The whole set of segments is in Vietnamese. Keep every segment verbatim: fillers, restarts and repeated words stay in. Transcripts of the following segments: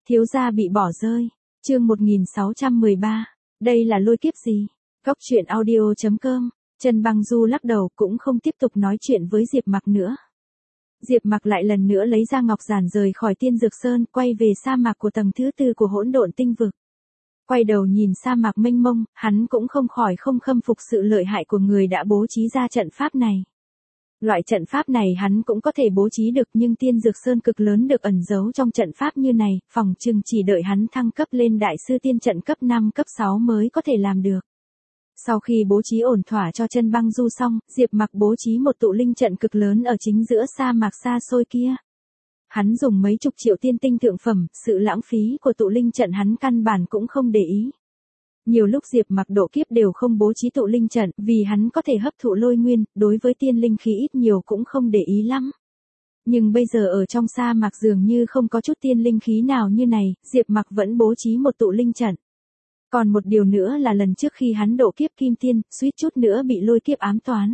Thiếu gia bị bỏ rơi. Chương một nghìn sáu trăm mười ba. Đây là lôi kiếp gì? Góc truyện audio chấm com. Trần Băng Du lắc đầu cũng không tiếp tục nói chuyện với Diệp Mặc nữa. Diệp Mặc lại lần nữa lấy ra ngọc giản rời khỏi Tiên Dược Sơn, quay về sa mạc của tầng thứ tư của Hỗn Độn Tinh Vực. Quay đầu nhìn sa mạc mênh mông, hắn cũng không khỏi không khâm phục sự lợi hại của người đã bố trí ra trận pháp này. Loại trận pháp này hắn cũng có thể bố trí được, nhưng Tiên Dược Sơn cực lớn được ẩn giấu trong trận pháp như này, phòng chừng chỉ đợi hắn thăng cấp lên đại sư tiên trận cấp năm cấp sáu mới có thể làm được. Sau khi bố trí ổn thỏa cho Trần Băng Du xong, Diệp Mặc bố trí một tụ linh trận cực lớn ở chính giữa sa mạc xa xôi kia. Hắn dùng mấy chục triệu tiên tinh thượng phẩm, sự lãng phí của tụ linh trận hắn căn bản cũng không để ý. Nhiều lúc Diệp Mặc độ kiếp đều không bố trí tụ linh trận, vì hắn có thể hấp thụ lôi nguyên, đối với tiên linh khí ít nhiều cũng không để ý lắm. Nhưng bây giờ ở trong sa mạc dường như không có chút tiên linh khí nào như này, Diệp Mặc vẫn bố trí một tụ linh trận. Còn một điều nữa là lần trước khi hắn độ kiếp kim tiên, suýt chút nữa bị lôi kiếp ám toán.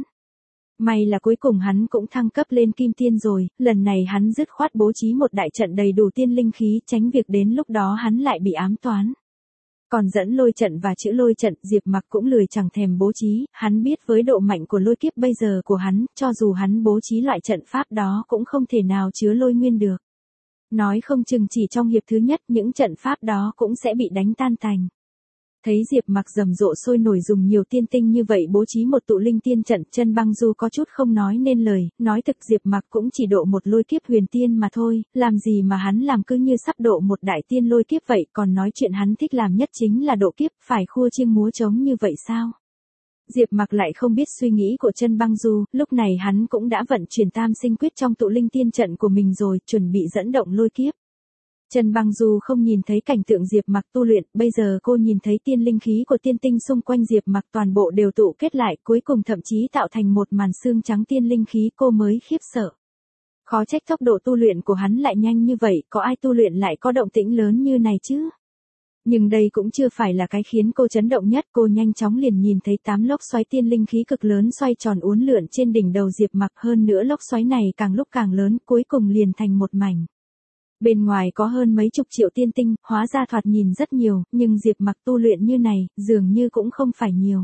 May là cuối cùng hắn cũng thăng cấp lên kim tiên rồi, lần này hắn dứt khoát bố trí một đại trận đầy đủ tiên linh khí, tránh việc đến lúc đó hắn lại bị ám toán. Còn dẫn lôi trận và chữ lôi trận, Diệp Mặc cũng lười chẳng thèm bố trí, hắn biết với độ mạnh của lôi kiếp bây giờ của hắn, cho dù hắn bố trí loại trận pháp đó cũng không thể nào chứa lôi nguyên được. Nói không chừng chỉ trong hiệp thứ nhất những trận pháp đó cũng sẽ bị đánh tan tành. Thấy Diệp Mặc rầm rộ sôi nổi dùng nhiều tiên tinh như vậy bố trí một tụ linh tiên trận, Trần Băng Du có chút không nói nên lời, nói thực Diệp Mặc cũng chỉ độ một lôi kiếp huyền tiên mà thôi, làm gì mà hắn làm cứ như sắp độ một đại tiên lôi kiếp vậy, còn nói chuyện hắn thích làm nhất chính là độ kiếp, phải khua chiêng múa trống như vậy sao? Diệp Mặc lại không biết suy nghĩ của Trần Băng Du, lúc này hắn cũng đã vận chuyển tam sinh quyết trong tụ linh tiên trận của mình rồi, chuẩn bị dẫn động lôi kiếp. Trần Băng Du không nhìn thấy cảnh tượng Diệp Mặc tu luyện, bây giờ cô nhìn thấy tiên linh khí của tiên tinh xung quanh Diệp Mặc toàn bộ đều tụ kết lại, cuối cùng thậm chí tạo thành một màn xương trắng tiên linh khí, cô mới khiếp sợ. Khó trách tốc độ tu luyện của hắn lại nhanh như vậy, có ai tu luyện lại có động tĩnh lớn như này chứ? Nhưng đây cũng chưa phải là cái khiến cô chấn động nhất, cô nhanh chóng liền nhìn thấy tám lốc xoáy tiên linh khí cực lớn xoay tròn uốn lượn trên đỉnh đầu Diệp Mặc, hơn nữa lốc xoáy này càng lúc càng lớn, cuối cùng liền thành một mảnh. Bên ngoài có hơn mấy chục triệu tiên tinh, hóa ra thoạt nhìn rất nhiều, nhưng Diệp Mặc tu luyện như này, dường như cũng không phải nhiều.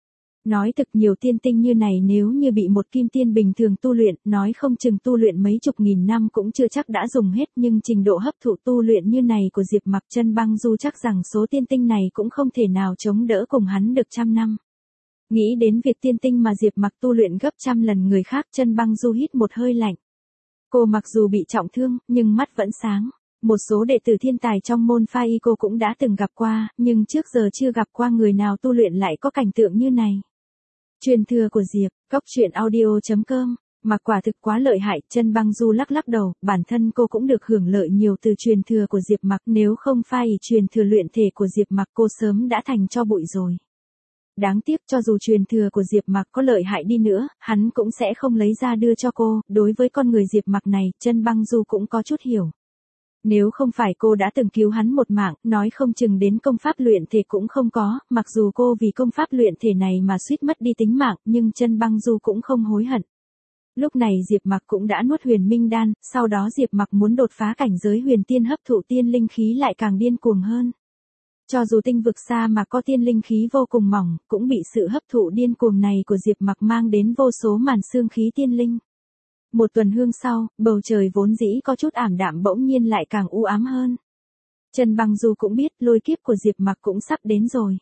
Nói thực nhiều tiên tinh như này nếu như bị một kim tiên bình thường tu luyện, nói không chừng tu luyện mấy chục nghìn năm cũng chưa chắc đã dùng hết, nhưng trình độ hấp thụ tu luyện như này của Diệp Mặc, Trần Băng Du chắc rằng số tiên tinh này cũng không thể nào chống đỡ cùng hắn được trăm năm. Nghĩ đến việc tiên tinh mà Diệp Mặc tu luyện gấp trăm lần người khác, Trần Băng Du hít một hơi lạnh. Cô mặc dù bị trọng thương, nhưng mắt vẫn sáng. Một số đệ tử thiên tài trong môn pha y cô cũng đã từng gặp qua, nhưng trước giờ chưa gặp qua người nào tu luyện lại có cảnh tượng như này. Truyền thừa của Diệp, góc truyện audio chấm com. Mà quả thực quá lợi hại, Trần Băng Du lắc lắc đầu, bản thân cô cũng được hưởng lợi nhiều từ truyền thừa của Diệp Mặc, nếu không pha y truyền thừa luyện thể của Diệp Mặc cô sớm đã thành tro bụi rồi. Đáng tiếc cho dù truyền thừa của Diệp Mặc có lợi hại đi nữa, hắn cũng sẽ không lấy ra đưa cho cô, đối với con người Diệp Mặc này, Trần Băng Du cũng có chút hiểu. Nếu không phải cô đã từng cứu hắn một mạng, nói không chừng đến công pháp luyện thể cũng không có, mặc dù cô vì công pháp luyện thể này mà suýt mất đi tính mạng, nhưng Trần Băng Du cũng không hối hận. Lúc này Diệp Mặc cũng đã nuốt huyền minh đan, sau đó Diệp Mặc muốn đột phá cảnh giới huyền tiên hấp thụ tiên linh khí lại càng điên cuồng hơn. Cho dù tinh vực xa mà có tiên linh khí vô cùng mỏng, cũng bị sự hấp thụ điên cuồng này của Diệp Mặc mang đến vô số màn xương khí tiên linh. Một tuần hương sau, bầu trời vốn dĩ có chút ảm đạm bỗng nhiên lại càng u ám hơn. Trần Băng Du cũng biết lôi kiếp của Diệp Mặc cũng sắp đến rồi.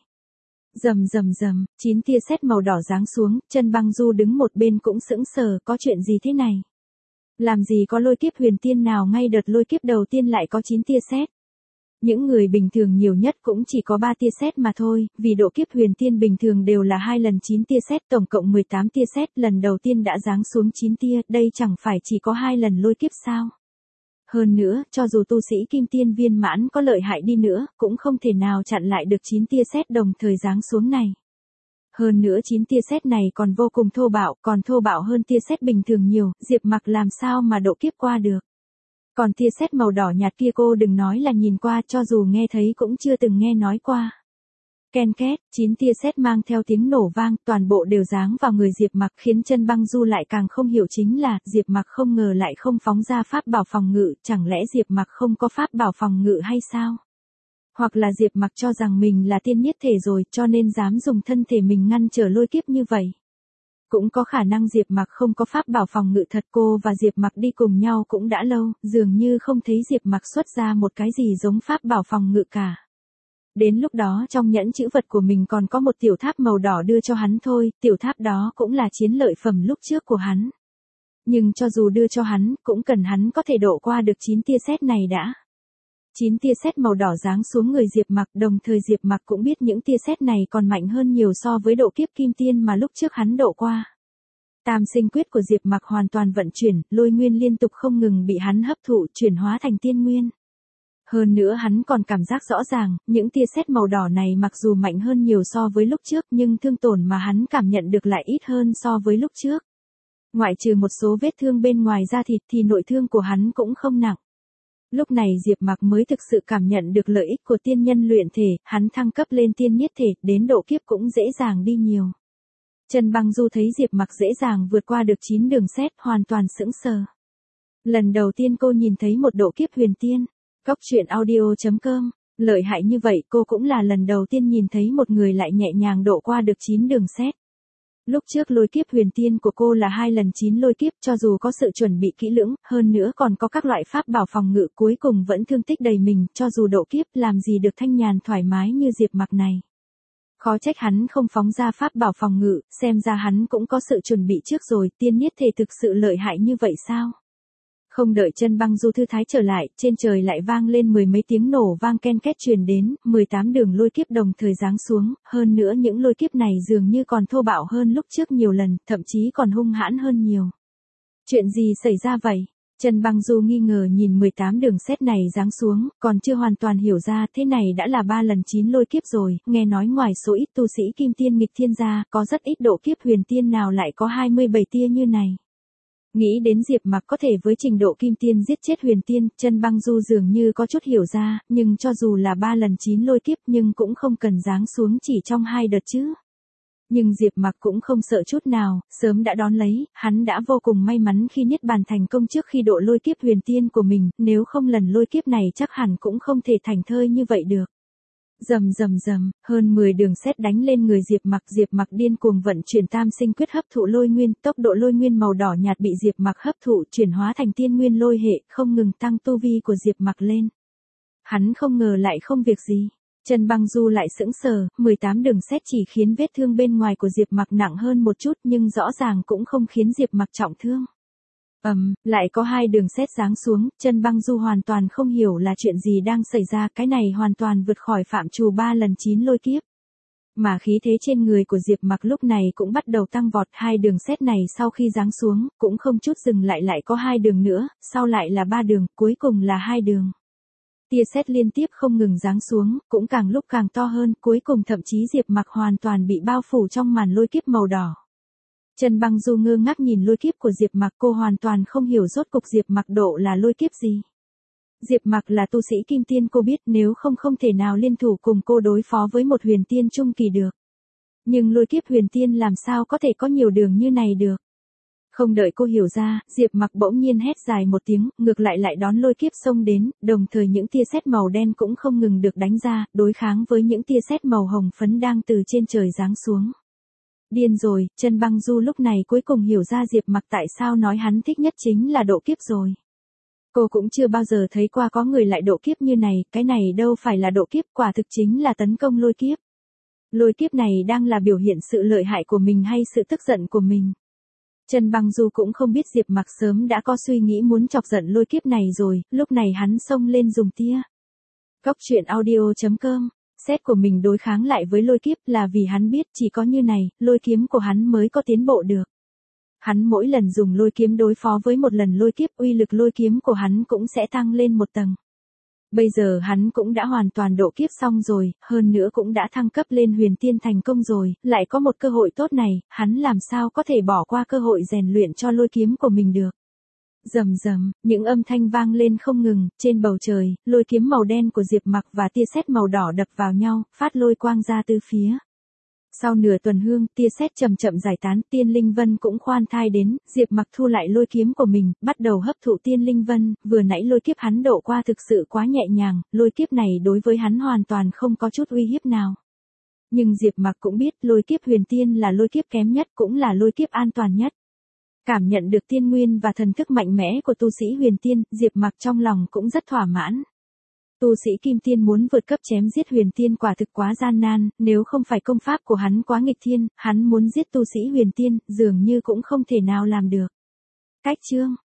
Rầm rầm rầm, chín tia sét màu đỏ giáng xuống, Trần Băng Du đứng một bên cũng sững sờ, có chuyện gì thế này? Làm gì có lôi kiếp huyền tiên nào ngay đợt lôi kiếp đầu tiên lại có chín tia sét? Những người bình thường nhiều nhất cũng chỉ có ba tia sét mà thôi, vì độ kiếp huyền tiên bình thường đều là hai lần chín tia sét, tổng cộng mười tám tia sét, lần đầu tiên đã giáng xuống chín tia, đây chẳng phải chỉ có hai lần lôi kiếp sao? Hơn nữa, cho dù tu sĩ kim tiên viên mãn có lợi hại đi nữa, cũng không thể nào chặn lại được chín tia sét đồng thời giáng xuống này. Hơn nữa chín tia sét này còn vô cùng thô bạo, còn thô bạo hơn tia sét bình thường nhiều, Diệp Mặc làm sao mà độ kiếp qua được? Còn tia sét màu đỏ nhạt kia cô đừng nói là nhìn qua, cho dù nghe thấy cũng chưa từng nghe nói qua. ken két, chín tia sét mang theo tiếng nổ vang, toàn bộ đều giáng vào người Diệp Mặc, khiến Chân Băng Du lại càng không hiểu chính là, Diệp Mặc không ngờ lại không phóng ra pháp bảo phòng ngự, chẳng lẽ Diệp Mặc không có pháp bảo phòng ngự hay sao? Hoặc là Diệp Mặc cho rằng mình là tiên niết thể rồi, cho nên dám dùng thân thể mình ngăn trở lôi kiếp như vậy. Cũng có khả năng Diệp Mặc không có pháp bảo phòng ngự thật, cô và Diệp Mặc đi cùng nhau cũng đã lâu, dường như không thấy Diệp Mặc xuất ra một cái gì giống pháp bảo phòng ngự cả. Đến lúc đó trong nhẫn chữ vật của mình còn có một tiểu tháp màu đỏ đưa cho hắn thôi, tiểu tháp đó cũng là chiến lợi phẩm lúc trước của hắn. Nhưng cho dù đưa cho hắn, cũng cần hắn có thể độ qua được chín tia sét này đã. chín tia sét màu đỏ giáng xuống người Diệp Mặc, đồng thời Diệp Mặc cũng biết những tia sét này còn mạnh hơn nhiều so với độ kiếp kim tiên mà lúc trước hắn độ qua. Tam sinh quyết của Diệp Mặc hoàn toàn vận chuyển, lôi nguyên liên tục không ngừng bị hắn hấp thụ, chuyển hóa thành tiên nguyên. Hơn nữa hắn còn cảm giác rõ ràng, những tia sét màu đỏ này mặc dù mạnh hơn nhiều so với lúc trước, nhưng thương tổn mà hắn cảm nhận được lại ít hơn so với lúc trước. Ngoại trừ một số vết thương bên ngoài da thịt thì nội thương của hắn cũng không nặng. Lúc này Diệp Mặc mới thực sự cảm nhận được lợi ích của tiên nhân luyện thể, hắn thăng cấp lên tiên niết thể, đến độ kiếp cũng dễ dàng đi nhiều. Chân Băng Du thấy Diệp Mặc dễ dàng vượt qua được chín đường sét, hoàn toàn sững sờ. Lần đầu tiên cô nhìn thấy một độ kiếp huyền tiên. Góc truyện audio chấm com, lợi hại như vậy cô cũng là lần đầu tiên nhìn thấy một người lại nhẹ nhàng độ qua được chín đường sét. Lúc trước lôi kiếp huyền tiên của cô là hai lần chín lôi kiếp, cho dù có sự chuẩn bị kỹ lưỡng, hơn nữa còn có các loại pháp bảo phòng ngự, cuối cùng vẫn thương tích đầy mình, cho dù độ kiếp làm gì được thanh nhàn thoải mái như Diệp Mặc này. Khó trách hắn không phóng ra pháp bảo phòng ngự, xem ra hắn cũng có sự chuẩn bị trước rồi, tiên niết thể thực sự lợi hại như vậy sao? Không đợi Chân Băng Du thư thái trở lại, trên trời lại vang lên mười mấy tiếng nổ vang ken két truyền đến, mười tám đường lôi kiếp đồng thời giáng xuống, hơn nữa những lôi kiếp này dường như còn thô bạo hơn lúc trước nhiều lần, thậm chí còn hung hãn hơn nhiều. Chuyện gì xảy ra vậy? Chân Băng Du nghi ngờ nhìn mười tám đường sét này giáng xuống, còn chưa hoàn toàn hiểu ra, thế này đã là ba lần chín lôi kiếp rồi, nghe nói ngoài số ít tu sĩ kim tiên nghịch thiên gia, có rất ít độ kiếp huyền tiên nào lại có hai mươi bảy tia như này. Nghĩ đến Diệp Mặc có thể với trình độ kim tiên giết chết huyền tiên, Chân Băng Du dường như có chút hiểu ra, nhưng cho dù là ba lần chín lôi kiếp nhưng cũng không cần giáng xuống chỉ trong hai đợt chứ. Nhưng Diệp Mặc cũng không sợ chút nào, sớm đã đón lấy, hắn đã vô cùng may mắn khi niết bàn thành công trước khi độ lôi kiếp huyền tiên của mình, nếu không lần lôi kiếp này chắc hẳn cũng không thể thành thơi như vậy được. Rầm rầm rầm, hơn mười đường sét đánh lên người Diệp Mặc, Diệp Mặc điên cuồng vận chuyển tam sinh quyết hấp thụ lôi nguyên, tốc độ lôi nguyên màu đỏ nhạt bị Diệp Mặc hấp thụ chuyển hóa thành tiên nguyên lôi hệ, không ngừng tăng tu vi của Diệp Mặc lên. Hắn không ngờ lại không việc gì. Chân Băng Du lại sững sờ, mười tám đường sét chỉ khiến vết thương bên ngoài của Diệp Mặc nặng hơn một chút nhưng rõ ràng cũng không khiến Diệp Mặc trọng thương. Ầm, um, lại có hai đường sét giáng xuống, Chân Băng Du hoàn toàn không hiểu là chuyện gì đang xảy ra, cái này hoàn toàn vượt khỏi phạm trù ba lần chín lôi kiếp. Mà khí thế trên người của Diệp Mặc lúc này cũng bắt đầu tăng vọt, hai đường sét này sau khi giáng xuống, cũng không chút dừng lại lại có hai đường nữa, sau lại là ba đường, cuối cùng là hai đường. Tia sét liên tiếp không ngừng giáng xuống, cũng càng lúc càng to hơn, cuối cùng thậm chí Diệp Mặc hoàn toàn bị bao phủ trong màn lôi kiếp màu đỏ. Chân Băng Du ngơ ngác nhìn lôi kiếp của Diệp Mặc, cô hoàn toàn không hiểu rốt cục Diệp Mặc độ là lôi kiếp gì. Diệp Mặc là tu sĩ kim tiên, cô biết nếu không không thể nào liên thủ cùng cô đối phó với một huyền tiên trung kỳ được. Nhưng lôi kiếp huyền tiên làm sao có thể có nhiều đường như này được. Không đợi cô hiểu ra, Diệp Mặc bỗng nhiên hét dài một tiếng, ngược lại lại đón lôi kiếp xông đến, đồng thời những tia sét màu đen cũng không ngừng được đánh ra, đối kháng với những tia sét màu hồng phấn đang từ trên trời giáng xuống. Điên rồi, Chân Băng Du lúc này cuối cùng hiểu ra Diệp Mặc tại sao nói hắn thích nhất chính là độ kiếp rồi. Cô cũng chưa bao giờ thấy qua có người lại độ kiếp như này, cái này đâu phải là độ kiếp, quả thực chính là tấn công lôi kiếp. Lôi kiếp này đang là biểu hiện sự lợi hại của mình hay sự tức giận của mình. Chân Băng Du cũng không biết Diệp Mặc sớm đã có suy nghĩ muốn chọc giận lôi kiếp này rồi, lúc này hắn xông lên dùng tia. Góc truyện audio chấm com, xét của mình đối kháng lại với lôi kiếp là vì hắn biết chỉ có như này, lôi kiếm của hắn mới có tiến bộ được. Hắn mỗi lần dùng lôi kiếm đối phó với một lần lôi kiếp, uy lực lôi kiếm của hắn cũng sẽ tăng lên một tầng. Bây giờ hắn cũng đã hoàn toàn độ kiếp xong rồi, hơn nữa cũng đã thăng cấp lên huyền tiên thành công rồi, lại có một cơ hội tốt này, hắn làm sao có thể bỏ qua cơ hội rèn luyện cho lôi kiếm của mình được. Rầm rầm, những âm thanh vang lên không ngừng, trên bầu trời, lôi kiếm màu đen của Diệp Mặc và tia sét màu đỏ đập vào nhau, phát lôi quang ra từ phía. Sau nửa tuần hương, tia sét chậm chậm giải tán, Tiên Linh Vân cũng khoan thai đến, Diệp Mặc thu lại lôi kiếm của mình, bắt đầu hấp thụ Tiên Linh Vân, vừa nãy lôi kiếp hắn độ qua thực sự quá nhẹ nhàng, lôi kiếp này đối với hắn hoàn toàn không có chút uy hiếp nào. Nhưng Diệp Mặc cũng biết, lôi kiếp huyền tiên là lôi kiếp kém nhất, cũng là lôi kiếp an toàn nhất. Cảm nhận được tiên nguyên và thần thức mạnh mẽ của tu sĩ huyền tiên, Diệp Mặc trong lòng cũng rất thỏa mãn. Tu sĩ kim tiên muốn vượt cấp chém giết huyền tiên quả thực quá gian nan, nếu không phải công pháp của hắn quá nghịch thiên, hắn muốn giết tu sĩ huyền tiên, dường như cũng không thể nào làm được. Cách chương